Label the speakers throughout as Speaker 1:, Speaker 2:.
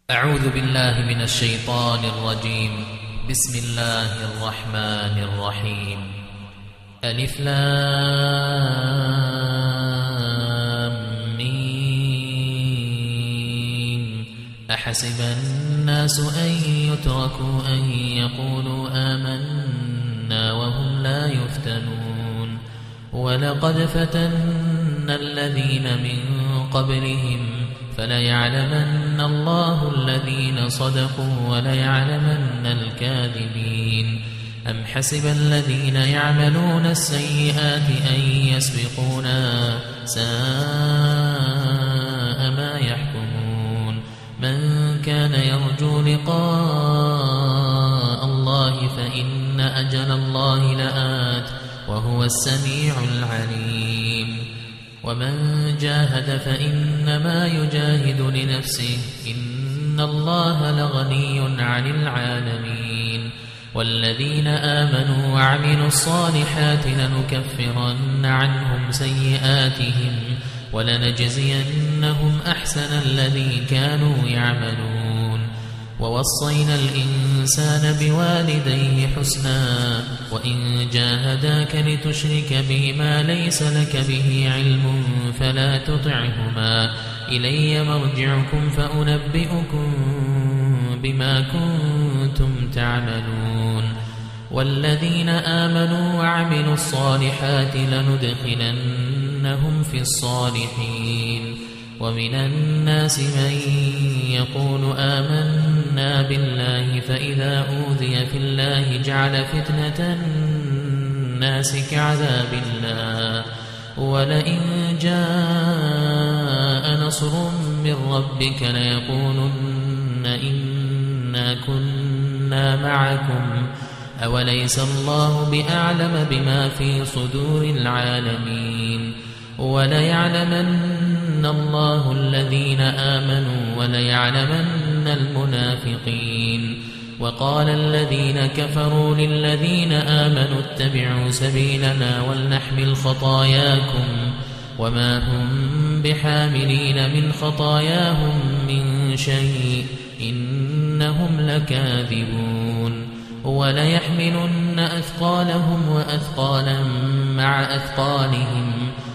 Speaker 1: أعوذ بالله من الشيطان الرجيم. بسم الله الرحمن الرحيم. ألف لام ميم. أحسب الناس أن يتركوا أن يقولوا آمنا وهم لا يفتنون. ولقد فتنا الذين من قبلهم فليعلمن الله الذين صدقوا وليعلمن الكاذبين. أم حسب الذين يعملون السيئات أن يسبقونا ساء ما يحكمون. من كان يرجو لقاء الله فإن أجل الله لآت وهو السميع العليم. ومن جاهد فإنما يجاهد لنفسه إن الله لغني عن العالمين. والذين آمنوا وعملوا الصالحات لنكفرن عنهم سيئاتهم ولنجزينهم أحسن الذي كانوا يعملون. ووصينا الإنسان بوالديه حسنا وإن جاهداك لتشرك بي ما ليس لك به علم فلا تطعهما إلي مرجعكم فأنبئكم بما كنتم تعملون. والذين آمنوا وعملوا الصالحات لندخلنهم في الصالحين. ومن الناس من يقول آمنا بالله فإذا أوذي في الله جعل فتنة الناس كعذاب الله. ولئن جاء نصر من ربك ليقولن إنا كنا معكم أوليس الله بأعلم بما في صدور العالمين. وليعلمن الله الذين آمنوا وليعلمن المنافقين. وقال الذين كفروا للذين آمنوا اتبعوا سبيلنا ولنحمل خطاياكم وما هم بحاملين من خطاياهم من شيء إنهم لكاذبون. وليحملن أثقالهم وأثقالا مع أثقالهم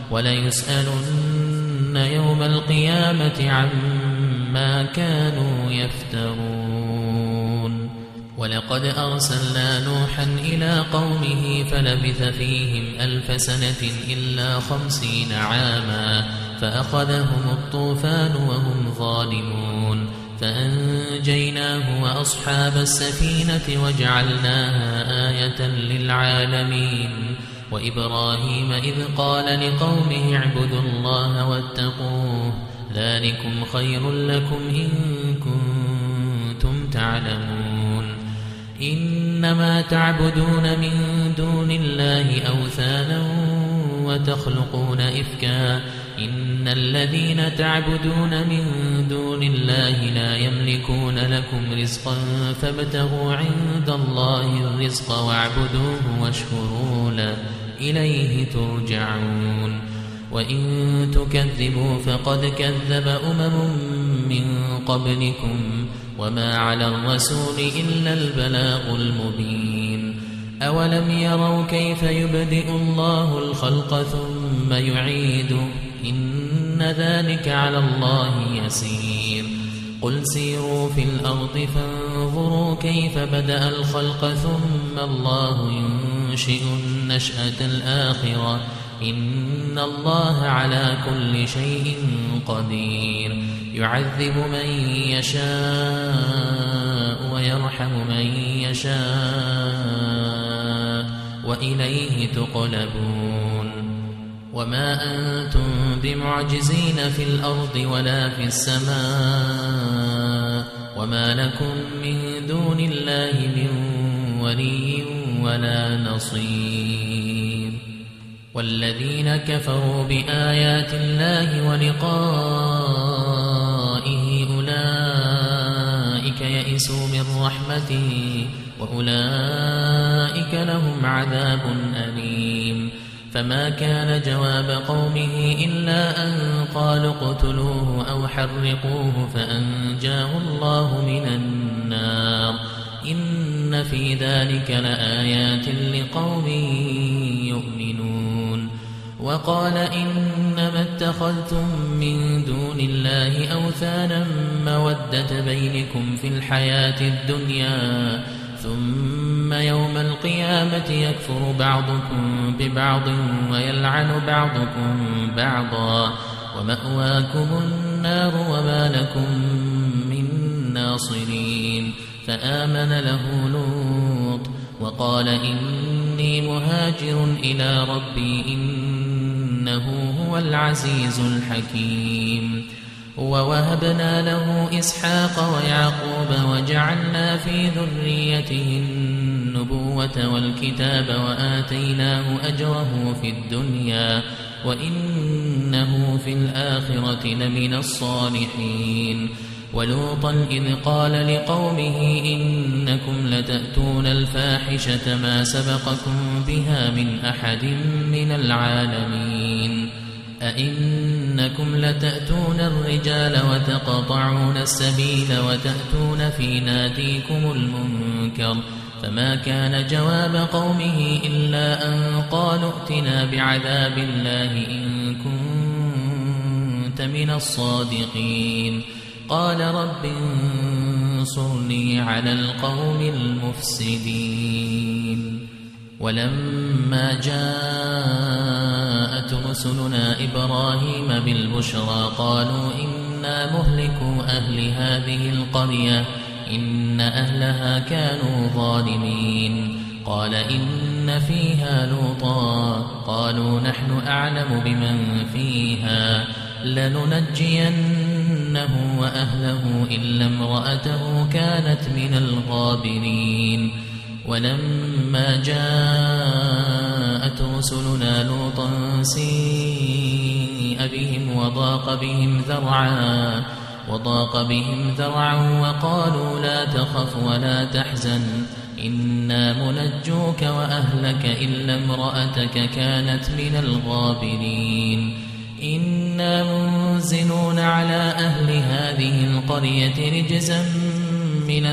Speaker 1: وليسألن يوم القيامة عما كانوا يفترون. ولقد أرسلنا نوحا إلى قومه فلبث فيهم 1000 سنة إلا 50 عاما فأخذهم الطوفان وهم ظالمون فأنجيناه وأصحاب السفينة وجعلناها آية للعالمين. وإبراهيم إذ قال لقومه اعبدوا الله واتقوه ذلكم خير لكم إن كنتم تعلمون. إنما تعبدون من دون الله أوثانا وتخلقون إفكا إن الذين تعبدون من دون الله لا يملكون لكم رزقا فابتغوا عند الله الرزق واعبدوه واشكروا له إليه ترجعون. وإن تكذبوا فقد كذب من قبلكم وما على الرسول إلا البلاغ المبين. أولم يروا كيف يبدئ الله الخلق ثم يعيده إن ذلك على الله يسير. قل سيروا في الأرض فانظروا كيف بدأ الخلق ثم الله ينشئ النشأة الآخرة إن الله على كل شيء قدير. يعذب من يشاء ويرحم من يشاء وإليه تقلبون. وما أنتم بمعجزين في الأرض ولا في السماء وما لكم من دون الله من ولي ولا نصير. والذين كفروا بآيات الله ولقائه أولئك يئسوا من رحمته وأولئك لهم عذاب أليم. فما كان جواب قومه إلا أن قالوا اقتلوه أو حرقوه فأنجاه الله الله من النار إن في ذلك لآيات لقوم يؤمنون وقال إنما اتخذتم من دون الله أوثانا مودة بينكم في الحياة الدنيا ثم يوم القيامة يكفر بعضكم ببعض ويلعن بعضكم بعضا ومأواكم النار وما لكم من ناصرين فآمن له لوط وقال إني مهاجر إلى ربي إنه هو العزيز الحكيم ووهبنا له إسحاق ويعقوب وجعلنا في ذريته النبوة والكتاب وآتيناه أجره في الدنيا وإنه في الآخرة لمن الصالحين ولوطا إذ قال لقومه إنكم لتأتون الفاحشة ما سبقكم بها من أحد من العالمين أئنكم لتأتون الرجال وتقطعون السبيل وتأتون في ناديكم المنكر فما كان جواب قومه إلا أن قالوا ائتنا بعذاب الله إن كنت من الصادقين قال رب انصرني على القوم المفسدين ولما جاءت رسلنا إبراهيم بالبشرى قالوا إنا مهلكو أهل هذه القرية إن أهلها كانوا ظالمين قال إن فيها لوطا قالوا نحن أعلم بمن فيها لننجينه وأهله إلا امرأته كانت من الغابرين ولما جاءت رسلنا لوطا سيء بهم وضاق بهم ذرعا وقالوا لا تخف ولا تحزن إنا منجوك وأهلك إلا امرأتك كانت من الغابرين إنا منزلون على أهل هذه القرية رجزا من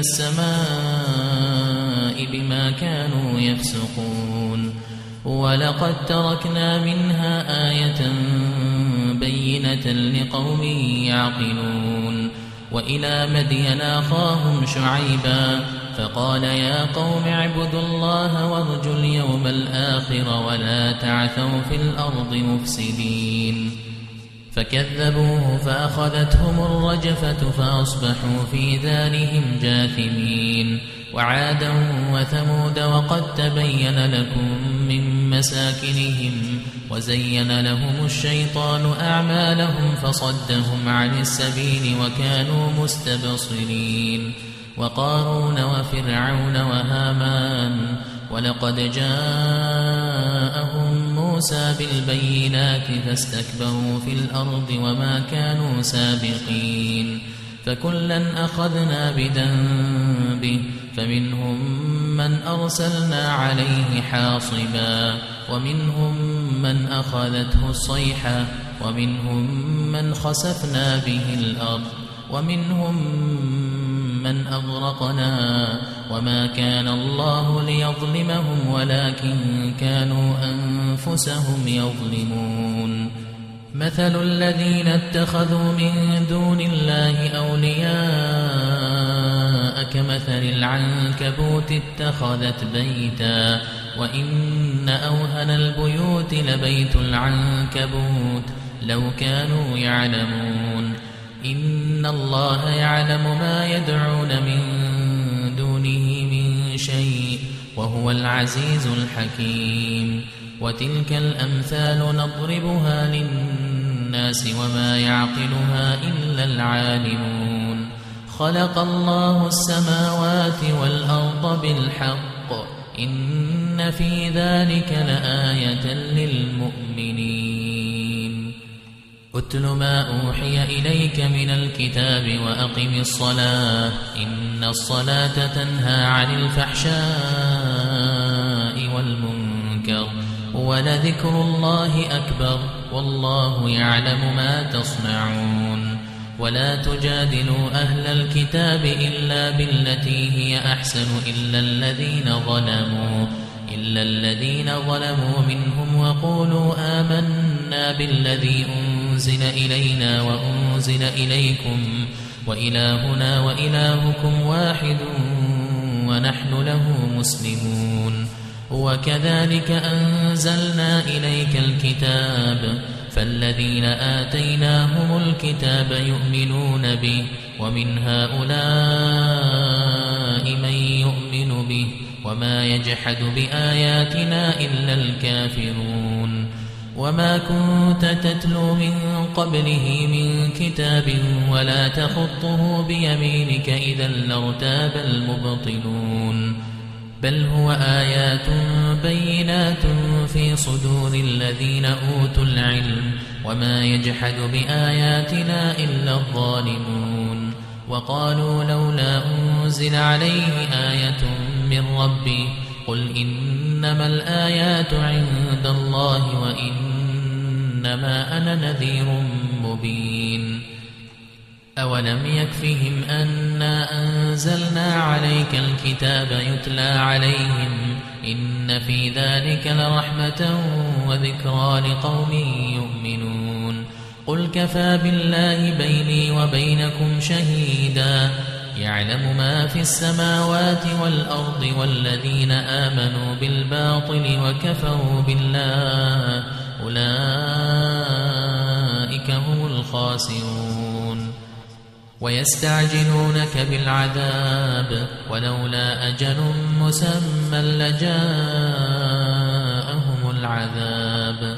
Speaker 1: السماء بما كانوا يفسقون ولقد تركنا منها آية بينة لقوم يعقلون وإلى مدين أخاهم شعيبا فقال يا قوم اعبدوا الله وارجوا اليوم الآخر ولا تعثوا في الأرض مفسدين فكذبوه فأخذتهم الرجفة فأصبحوا في دارهم جاثمين وعادا وثمود وقد تبين لكم من مساكنهم وزين لهم الشيطان أعمالهم فصدهم عن السبيل وكانوا مستبصرين وقارون وفرعون وهامان ولقد جاءهم موسى بالبينات فاستكبروا في الأرض وما كانوا سابقين فكلا أخذنا بذنبه فمنهم من أرسلنا عليه حاصبا ومنهم من أخذته الصيحة ومنهم من خسفنا به الأرض ومنهم من أغرقنا وما كان الله ليظلمهم ولكن كانوا أنفسهم يظلمون مثل الذين اتخذوا من دون الله أولياء كمثل العنكبوت اتخذت بيتا وإن أوهن البيوت لبيت العنكبوت لو كانوا يعلمون إن الله يعلم ما يدعون من دونه من شيء وهو العزيز الحكيم وتلك الأمثال نضربها للناس وما يعقلها إلا العالمون خلق الله السماوات والأرض بالحق إن في ذلك لآية للمؤمنين أتل ما أوحي إليك من الكتاب وأقم الصلاة إن الصلاة تنهى عن الفحشاء والمنكر ولذكر الله أكبر والله يعلم ما تصنعون ولا تجادلوا أهل الكتاب إلا بالتي هي أحسن إلا الذين ظلموا منهم وقولوا آمنا بالذي أنزل إلينا وأنزل إليكم وإلهنا وإلهكم واحد ونحن له مسلمون وكذلك أنزلنا إليك الكتاب فالذين آتيناهم الكتاب يؤمنون به ومن هؤلاء من يؤمن به وما يجحد بآياتنا إلا الكافرون وما كنت تتلو من قبله من كتاب ولا تخطه بيمينك إذا لارتاب المبطلون بل هو آيات بينات في صدور الذين أوتوا العلم وما يجحد بآياتنا إلا الظالمون وقالوا لولا أنزل عليه آية من ربي قل إنما الآيات عند الله وإنما أنا نذير مبين أولم يكفهم أنا أنزلنا عليك الكتاب يتلى عليهم إن في ذلك لرحمة وذكرى لقوم يؤمنون قل كفى بالله بيني وبينكم شهيدا يعلم ما في السماوات والأرض والذين آمنوا بالباطل وكفروا بالله أولئك هم الخاسرون ويستعجلونك بالعذاب ولولا أجل مسمى لجاءهم العذاب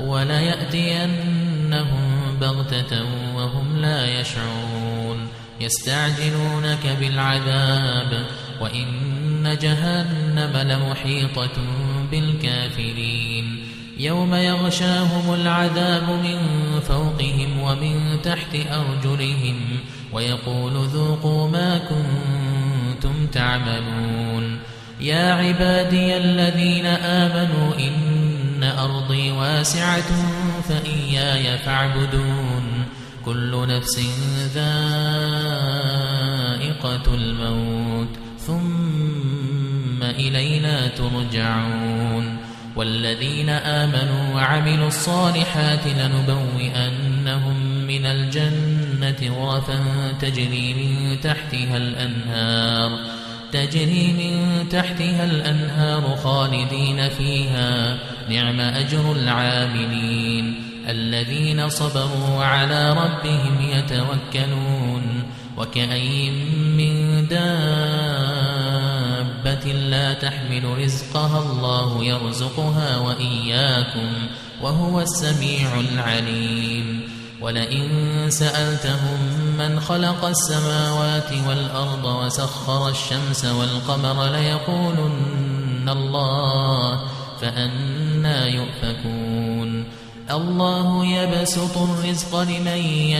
Speaker 1: وليأتينهم بغتة وهم لا يشعرون يستعجلونك بالعذاب وإن جهنم لمحيطة بالكافرين يوم يغشاهم العذاب من فوقهم ومن تحت أرجلهم ويقول ذوقوا ما كنتم تعملون يا عبادي الذين آمنوا إن أرضي واسعة فإياي فاعبدون كل نفس ذائقة الموت ثم إلينا ترجعون والذين آمنوا وعملوا الصالحات لنبوئنهم من الجنة غرفا تجري من تحتها الأنهار خالدين فيها نعم أجر العاملين الذين صبروا وعلى ربهم يتوكلون وكأين من دابة لا تحمل رزقها الله يرزقها وإياكم وهو السميع العليم ولئن سألتهم من خلق السماوات والأرض وسخر الشمس والقمر ليقولن الله فأنى يؤفكون الله يبسط الرزق لمن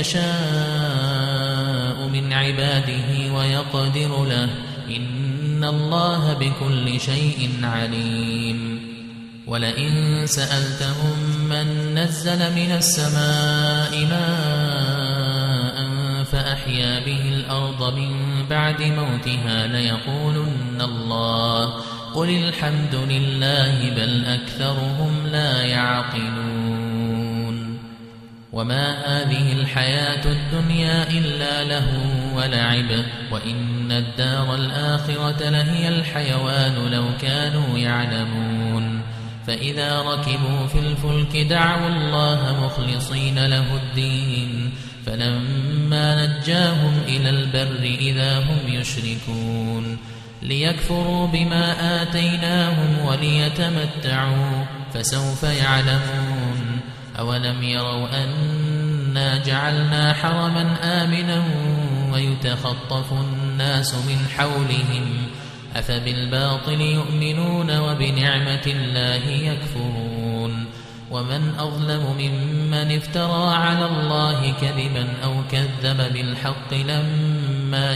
Speaker 1: يشاء من عباده ويقدر له إن الله بكل شيء عليم ولئن سألتهم من نزل من السماء ماء فأحيا به الأرض من بعد موتها ليقولن الله قل الحمد لله بل أكثرهم لا يعقلون وما هذه الحياة الدنيا إلا لهو ولعب وإن الدار الآخرة لهي الحيوان لو كانوا يعلمون فإذا ركبوا في الفلك دعوا الله مخلصين له الدين فلما نجاهم إلى البر إذا هم يشركون ليكفروا بما آتيناهم وليتمتعوا فسوف يعلمون أولم يروا أنا جعلنا حرما آمنا ويتخطف الناس من حولهم أفبالباطل يؤمنون وبنعمة الله يكفرون ومن أظلم ممن افترى على الله كذبا أو كذب بالحق لما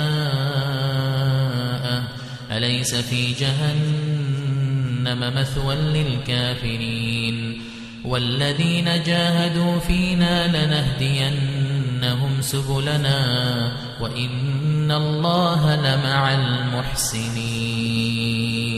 Speaker 1: جاءه أليس في جهنم مثوى للكافرين والذين جاهدوا فينا لهدينهم سبلنا وإن الله لمع المحسنين